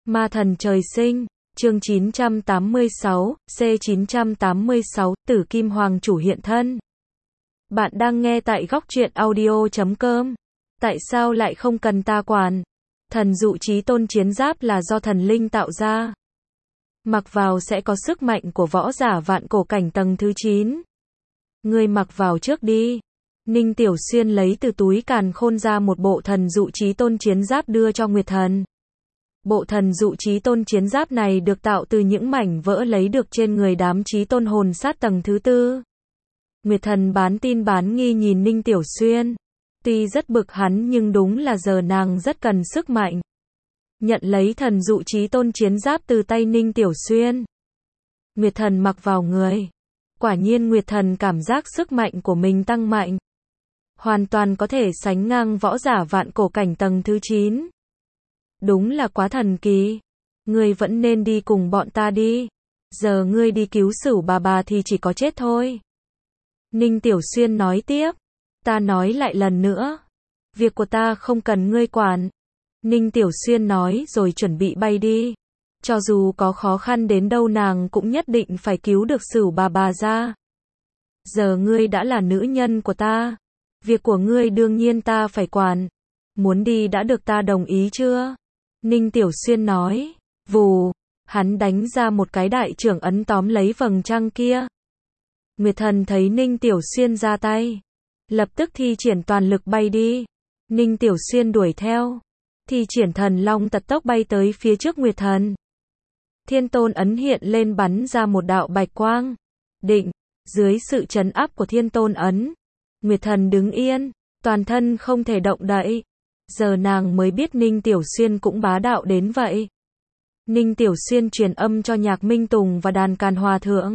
Ma thần trời sinh, chương 986, C986, Tử Kim Hoàng chủ hiện thân. Bạn đang nghe tại góc truyện audio.com. Tại sao lại không cần ta quản? Thần dụ chí tôn chiến giáp là do thần linh tạo ra. Mặc vào sẽ có sức mạnh của võ giả vạn cổ cảnh tầng thứ 9. Ngươi mặc vào trước đi. Ninh Tiểu Xuyên lấy từ túi càn khôn ra một bộ thần dụ chí tôn chiến giáp đưa cho Nguyệt Thần. Bộ thần dụ chí tôn chiến giáp này được tạo từ những mảnh vỡ lấy được trên người đám chí tôn hồn sát tầng thứ 4. Nguyệt Thần bán tin bán nghi nhìn Ninh Tiểu Xuyên. Tuy rất bực hắn nhưng đúng là giờ nàng rất cần sức mạnh. Nhận lấy thần dụ chí tôn chiến giáp từ tay Ninh Tiểu Xuyên. Nguyệt Thần mặc vào người. Quả nhiên Nguyệt Thần cảm giác sức mạnh của mình tăng mạnh. Hoàn toàn có thể sánh ngang võ giả vạn cổ cảnh tầng thứ 9. Đúng là quá thần kỳ. Ngươi vẫn nên đi cùng bọn ta đi. Giờ ngươi đi cứu Sửu bà thì chỉ có chết thôi. Ninh Tiểu Xuyên nói tiếp. Ta nói lại lần nữa. Việc của ta không cần ngươi quản. Ninh Tiểu Xuyên nói rồi chuẩn bị bay đi. Cho dù có khó khăn đến đâu nàng cũng nhất định phải cứu được Sửu bà ra. Giờ ngươi đã là nữ nhân của ta. Việc của ngươi đương nhiên ta phải quản. Muốn đi đã được ta đồng ý chưa? Ninh Tiểu Xuyên nói. Vù, hắn đánh ra một cái đại trưởng ấn tóm lấy vầng trăng kia. Nguyệt Thần thấy Ninh Tiểu Xuyên ra tay, lập tức thi triển toàn lực bay đi. Ninh Tiểu Xuyên đuổi theo, thi triển thần long tật tốc bay tới phía trước Nguyệt Thần. Thiên Tôn ấn hiện lên bắn ra một đạo bạch quang. Định, dưới sự trấn áp của Thiên Tôn ấn, Nguyệt Thần đứng yên, toàn thân không thể động đậy. Giờ nàng mới biết Ninh Tiểu Xuyên cũng bá đạo đến vậy. Ninh Tiểu Xuyên truyền âm cho Nhạc Minh Tùng và Đàn Càn Hòa Thượng.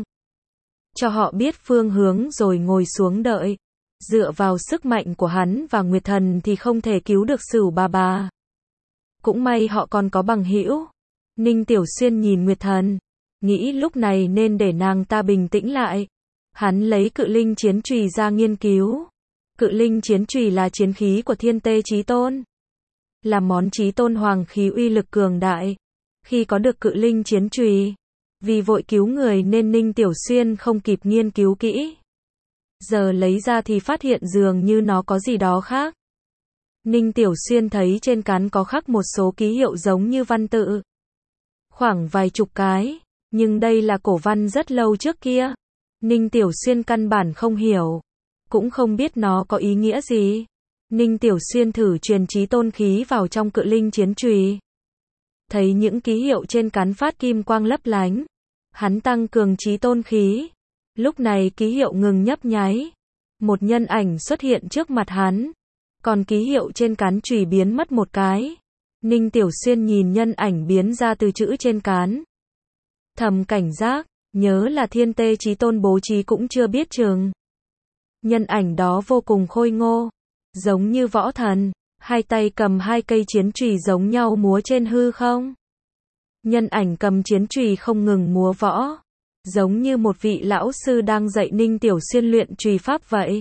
Cho họ biết phương hướng rồi ngồi xuống đợi. Dựa vào sức mạnh của hắn và Nguyệt Thần thì không thể cứu được Sửu bà. Cũng may họ còn có bằng hữu. Ninh Tiểu Xuyên nhìn Nguyệt Thần, nghĩ lúc này nên để nàng ta bình tĩnh lại. Hắn lấy cự linh chiến chùy ra nghiên cứu. Cự linh chiến chùy là chiến khí của Thiên Tê Chí Tôn. Là món chí tôn hoàng khí uy lực cường đại. Khi có được cự linh chiến chùy, vì vội cứu người nên Ninh Tiểu Xuyên không kịp nghiên cứu kỹ. Giờ lấy ra thì phát hiện dường như nó có gì đó khác. Ninh Tiểu Xuyên thấy trên cán có khắc một số ký hiệu giống như văn tự. Khoảng vài chục cái, nhưng đây là cổ văn rất lâu trước kia. Ninh Tiểu Xuyên căn bản không hiểu, cũng không biết nó có ý nghĩa gì. Ninh Tiểu Xuyên thử truyền chí tôn khí vào trong cự linh chiến chùy. Thấy những ký hiệu trên cán phát kim quang lấp lánh. Hắn tăng cường chí tôn khí. Lúc này ký hiệu ngừng nhấp nháy. Một nhân ảnh xuất hiện trước mặt hắn. Còn ký hiệu trên cán chùy biến mất một cái. Ninh Tiểu Xuyên nhìn nhân ảnh biến ra từ chữ trên cán. Thầm cảnh giác, nhớ là Thiên Tê Chí Tôn bố trí cũng chưa biết chừng. Nhân ảnh đó vô cùng khôi ngô, giống như võ thần, hai tay cầm hai cây chiến chùy giống nhau múa trên hư không. Nhân ảnh cầm chiến chùy không ngừng múa võ, giống như một vị lão sư đang dạy Ninh Tiểu Xuyên luyện chùy pháp vậy.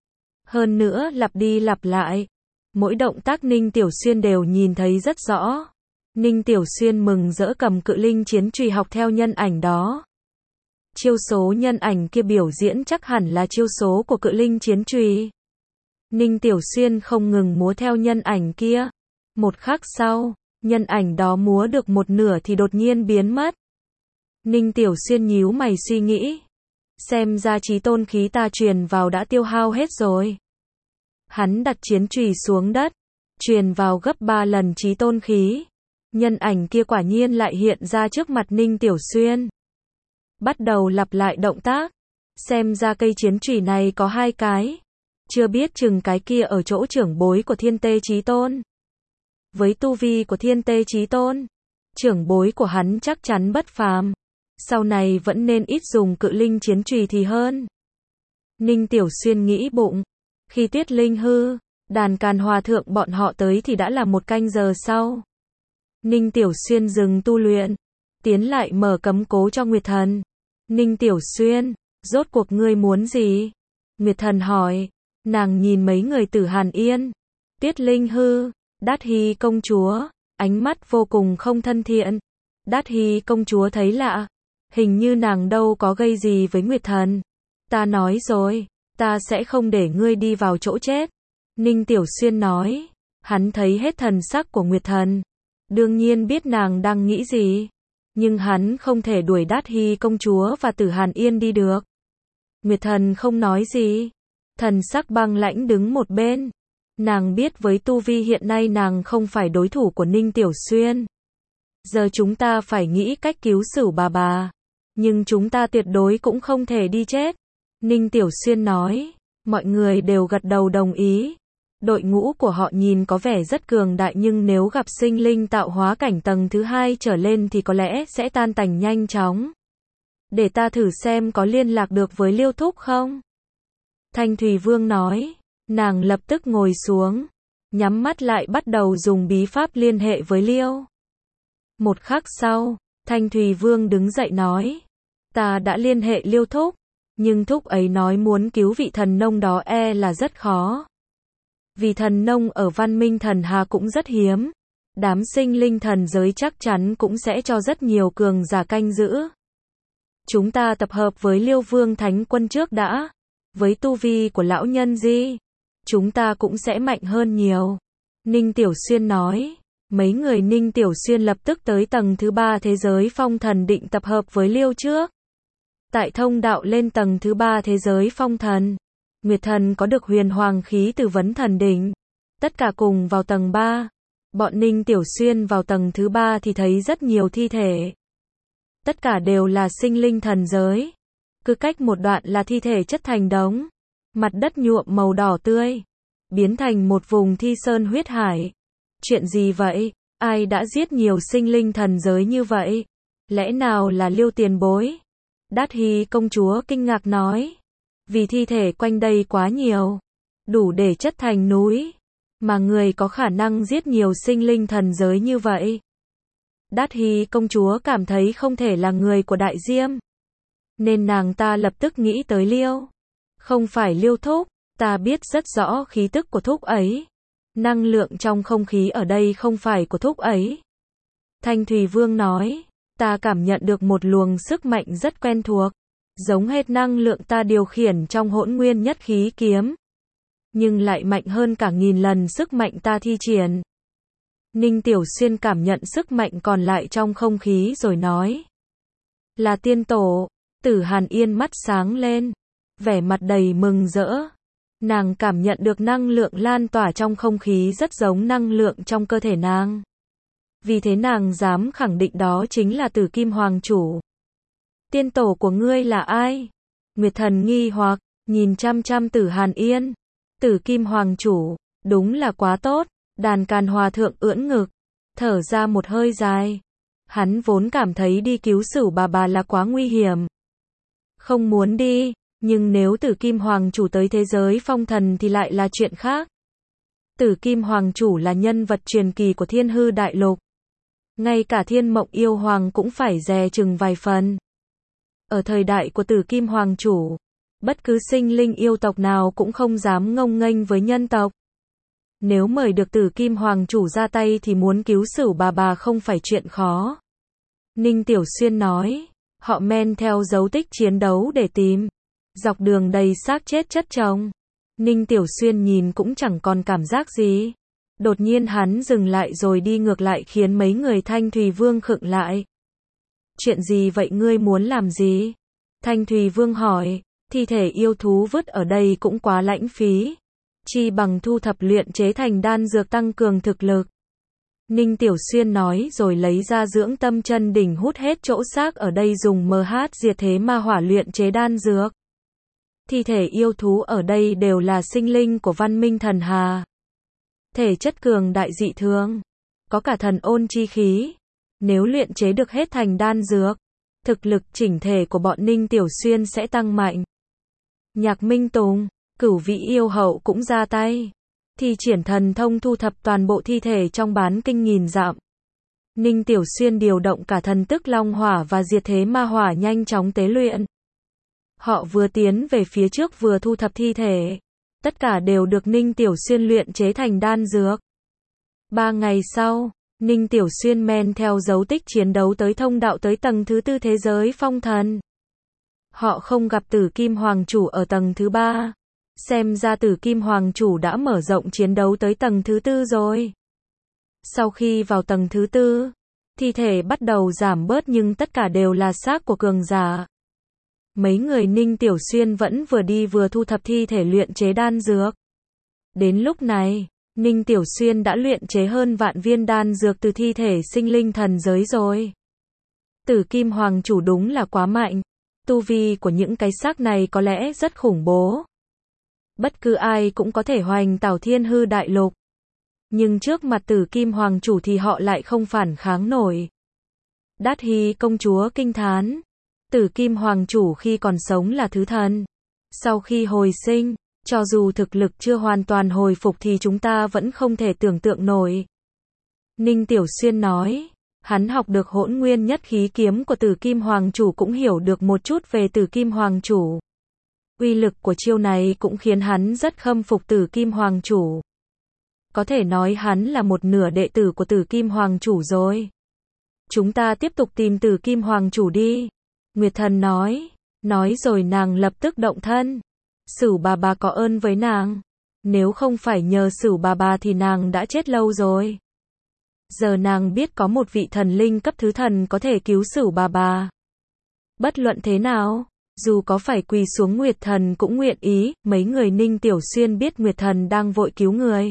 Hơn nữa lặp đi lặp lại, mỗi động tác Ninh Tiểu Xuyên đều nhìn thấy rất rõ. Ninh Tiểu Xuyên mừng rỡ cầm cự linh chiến chùy học theo nhân ảnh đó. Chiêu số nhân ảnh kia biểu diễn chắc hẳn là chiêu số của cự linh chiến chùy. Ninh Tiểu Xuyên không ngừng múa theo nhân ảnh kia. Một khắc sau, nhân ảnh đó múa được một nửa thì đột nhiên biến mất. Ninh Tiểu Xuyên nhíu mày suy nghĩ. Xem ra chí tôn khí ta truyền vào đã tiêu hao hết rồi. Hắn đặt chiến chùy xuống đất, truyền vào gấp 3 lần chí tôn khí. Nhân ảnh kia quả nhiên lại hiện ra trước mặt Ninh Tiểu Xuyên. Bắt đầu lặp lại động tác. Xem ra cây chiến chùy này có 2 cái. Chưa biết chừng cái kia ở chỗ trưởng bối của Thiên Tê Chí Tôn. Với tu vi của Thiên Tê Chí Tôn, trưởng bối của hắn chắc chắn bất phàm. Sau này vẫn nên ít dùng cự linh chiến chùy thì hơn. Ninh Tiểu Xuyên nghĩ bụng. Khi Tuyết Linh hư, Đàn Càn Hòa Thượng bọn họ tới thì đã là 1 canh giờ sau. Ninh Tiểu Xuyên dừng tu luyện, tiến lại mở cấm cố cho Nguyệt Thần. Ninh Tiểu Xuyên, rốt cuộc ngươi muốn gì? Nguyệt Thần hỏi. Nàng nhìn mấy người Tử Hàn Yên, Tuyết Linh hư, Đát Hy công chúa, ánh mắt vô cùng không thân thiện. Đát Hy công chúa thấy lạ, hình như nàng đâu có gây gì với Nguyệt Thần. Ta nói rồi, ta sẽ không để ngươi đi vào chỗ chết. Ninh Tiểu Xuyên nói, hắn thấy hết thần sắc của Nguyệt Thần. Đương nhiên biết nàng đang nghĩ gì. Nhưng hắn không thể đuổi Đát Hy công chúa và Tử Hàn Yên đi được. Nguyệt Thần không nói gì. Thần sắc băng lãnh đứng một bên. Nàng biết với tu vi hiện nay nàng không phải đối thủ của Ninh Tiểu Xuyên. Giờ chúng ta phải nghĩ cách cứu Sửu bà. Nhưng chúng ta tuyệt đối cũng không thể đi chết. Ninh Tiểu Xuyên nói. Mọi người đều gật đầu đồng ý. Đội ngũ của họ nhìn có vẻ rất cường đại nhưng nếu gặp sinh linh tạo hóa cảnh tầng thứ 2 trở lên thì có lẽ sẽ tan tành nhanh chóng. Để ta thử xem có liên lạc được với Liêu Thúc không? Thanh Thùy Vương nói. Nàng lập tức ngồi xuống. Nhắm mắt lại bắt đầu dùng bí pháp liên hệ với Liêu. Một khắc sau, Thanh Thùy Vương đứng dậy nói. Ta đã liên hệ Liêu Thúc. Nhưng Thúc ấy nói muốn cứu vị thần nông đó là rất khó. Vì thần nông ở Văn Minh Thần Hà cũng rất hiếm. Đám sinh linh thần giới chắc chắn cũng sẽ cho rất nhiều cường giả canh giữ. Chúng ta tập hợp với Liêu Vương Thánh Quân trước đã. Với tu vi của lão nhân Di, chúng ta cũng sẽ mạnh hơn nhiều. Ninh Tiểu Xuyên nói. Mấy người Ninh Tiểu Xuyên lập tức tới tầng thứ 3 thế giới phong thần định tập hợp với Liêu trước. Tại thông đạo lên tầng thứ 3 thế giới phong thần, Nguyệt Thần có được huyền hoàng khí từ vấn thần đỉnh. Tất cả cùng vào tầng 3. Bọn Ninh Tiểu Xuyên vào tầng thứ 3 thì thấy rất nhiều thi thể. Tất cả đều là sinh linh thần giới. Cứ cách một đoạn là thi thể chất thành đống. Mặt đất nhuộm màu đỏ tươi. Biến thành một vùng thi sơn huyết hải. Chuyện gì vậy? Ai đã giết nhiều sinh linh thần giới như vậy? Lẽ nào là Liêu tiền bối? Đát Hy công chúa kinh ngạc nói. Vì thi thể quanh đây quá nhiều. Đủ để chất thành núi. Mà người có khả năng giết nhiều sinh linh thần giới như vậy. Đát Hy công chúa cảm thấy không thể là người của Đại Diêm. Nên nàng ta lập tức nghĩ tới Liêu. Không phải Liêu Thúc. Ta biết rất rõ khí tức của Thúc ấy. Năng lượng trong không khí ở đây không phải của Thúc ấy. Thanh Thùy Vương nói. Ta cảm nhận được một luồng sức mạnh rất quen thuộc. Giống hệt năng lượng ta điều khiển trong Hỗn Nguyên Nhất Khí Kiếm. Nhưng lại mạnh hơn cả 1000 lần sức mạnh ta thi triển. Ninh Tiểu Xuyên cảm nhận sức mạnh còn lại trong không khí rồi nói. Là tiên tổ. Tử Hàn Yên mắt sáng lên. Vẻ mặt đầy mừng rỡ. Nàng cảm nhận được năng lượng lan tỏa trong không khí rất giống năng lượng trong cơ thể nàng. Vì thế nàng dám khẳng định đó chính là Tử Kim Hoàng Chủ. Tiên tổ của ngươi là ai? Nguyệt Thần nghi hoặc, nhìn chăm chăm Tử Hàn Yên. Tử Kim Hoàng Chủ, đúng là quá tốt. Đàn Càn Hòa Thượng ưỡn ngực, thở ra một hơi dài. Hắn vốn cảm thấy đi cứu Sửu bà là quá nguy hiểm. Không muốn đi, nhưng nếu Tử Kim Hoàng Chủ tới thế giới phong thần thì lại là chuyện khác. Tử Kim Hoàng Chủ là nhân vật truyền kỳ của Thiên Hư Đại Lục. Ngay cả Thiên Mộng Yêu Hoàng cũng phải dè chừng vài phần. Ở thời đại của Tử Kim Hoàng Chủ, bất cứ sinh linh yêu tộc nào cũng không dám ngông nghênh với nhân tộc. Nếu mời được Tử Kim Hoàng Chủ ra tay thì muốn cứu Sửu bà không phải chuyện khó. Ninh Tiểu Xuyên nói, họ men theo dấu tích chiến đấu để tìm. Dọc đường đầy xác chết chất chồng. Ninh Tiểu Xuyên nhìn cũng chẳng còn cảm giác gì. Đột nhiên hắn dừng lại rồi đi ngược lại khiến mấy người Thanh Thùy Vương khựng lại. Chuyện gì vậy, ngươi muốn làm gì? Thanh Thùy Vương hỏi. Thi thể yêu thú vứt ở đây cũng quá lãng phí. Chi bằng thu thập luyện chế thành đan dược tăng cường thực lực. Ninh Tiểu Xuyên nói rồi lấy ra dưỡng tâm chân đỉnh hút hết chỗ xác ở đây dùng MH diệt thế ma hỏa luyện chế đan dược. Thi thể yêu thú ở đây đều là sinh linh của Văn Minh Thần Hà. Thể chất cường đại dị thường. Có cả thần ôn chi khí. Nếu luyện chế được hết thành đan dược, thực lực chỉnh thể của bọn Ninh Tiểu Xuyên sẽ tăng mạnh. Nhạc Minh Tùng, Cửu Vị Yêu Hậu cũng ra tay. Thi triển thần thông thu thập toàn bộ thi thể trong bán kinh 1000 dặm. Ninh Tiểu Xuyên điều động cả thần tức Long Hỏa và diệt thế ma hỏa nhanh chóng tế luyện. Họ vừa tiến về phía trước vừa thu thập thi thể. Tất cả đều được Ninh Tiểu Xuyên luyện chế thành đan dược. 3 ngày sau, Ninh Tiểu Xuyên men theo dấu tích chiến đấu tới thông đạo tới tầng thứ 4 thế giới phong thần. Họ không gặp Tử Kim Hoàng Chủ ở tầng thứ 3. Xem ra Tử Kim Hoàng Chủ đã mở rộng chiến đấu tới tầng thứ 4 rồi. Sau khi vào tầng thứ 4, thi thể bắt đầu giảm bớt nhưng tất cả đều là xác của cường giả. Mấy người Ninh Tiểu Xuyên vẫn vừa đi vừa thu thập thi thể luyện chế đan dược. Đến lúc này, Ninh Tiểu Xuyên đã luyện chế hơn vạn viên đan dược từ thi thể sinh linh thần giới rồi. Tử Kim Hoàng Chủ đúng là quá mạnh. Tu vi của những cái xác này có lẽ rất khủng bố. Bất cứ ai cũng có thể hoành tảo thiên hư đại lục. Nhưng trước mặt Tử Kim Hoàng Chủ thì họ lại không phản kháng nổi. Đát Hy công chúa kinh thán. Tử Kim Hoàng Chủ khi còn sống là thứ thần. Sau khi hồi sinh, cho dù thực lực chưa hoàn toàn hồi phục thì chúng ta vẫn không thể tưởng tượng nổi. Ninh Tiểu Xuyên nói, hắn học được Hỗn Nguyên Nhất Khí kiếm của Tử Kim Hoàng Chủ cũng hiểu được một chút về Tử Kim Hoàng Chủ. Uy lực của chiêu này cũng khiến hắn rất khâm phục Tử Kim Hoàng Chủ. Có thể nói hắn là một nửa đệ tử của Tử Kim Hoàng Chủ rồi. Chúng ta tiếp tục tìm Tử Kim Hoàng Chủ đi. Nguyệt Thần nói. Nói rồi nàng lập tức động thân. Sửu bà bà có ơn với nàng. Nếu không phải nhờ Sửu bà bà thì nàng đã chết lâu rồi. Giờ nàng biết có một vị thần linh cấp thứ thần có thể cứu Sửu bà bà. Bất luận thế nào, dù có phải quỳ xuống Nguyệt Thần cũng nguyện ý. Mấy người Ninh Tiểu Xuyên biết Nguyệt Thần đang vội cứu người,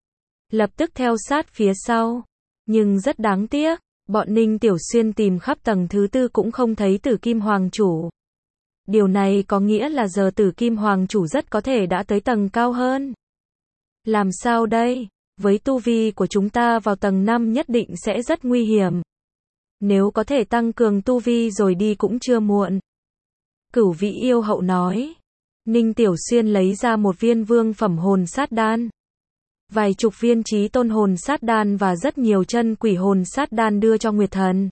lập tức theo sát phía sau. Nhưng rất đáng tiếc, bọn Ninh Tiểu Xuyên tìm khắp tầng thứ 4 cũng không thấy Tử Kim Hoàng Chủ. Điều này có nghĩa là giờ Tử Kim Hoàng Chủ rất có thể đã tới tầng cao hơn. Làm sao đây? Với tu vi của chúng ta vào tầng 5 nhất định sẽ rất nguy hiểm. Nếu có thể tăng cường tu vi rồi đi cũng chưa muộn. Cửu Vị Yêu Hậu nói. Ninh Tiểu Xuyên lấy ra một viên vương phẩm hồn sát đan, vài chục viên chí tôn hồn sát đan và rất nhiều chân quỷ hồn sát đan đưa cho Nguyệt Thần.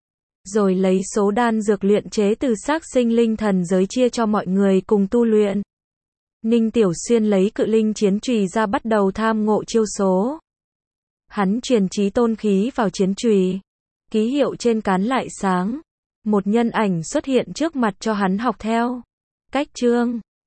Rồi lấy số đan dược luyện chế từ xác sinh linh thần giới chia cho mọi người cùng tu luyện. Ninh Tiểu Xuyên lấy cự linh chiến chùy ra bắt đầu tham ngộ chiêu số. Hắn truyền chí tôn khí vào chiến chùy. Ký hiệu trên cán lại sáng. Một nhân ảnh xuất hiện trước mặt cho hắn học theo. Cách chương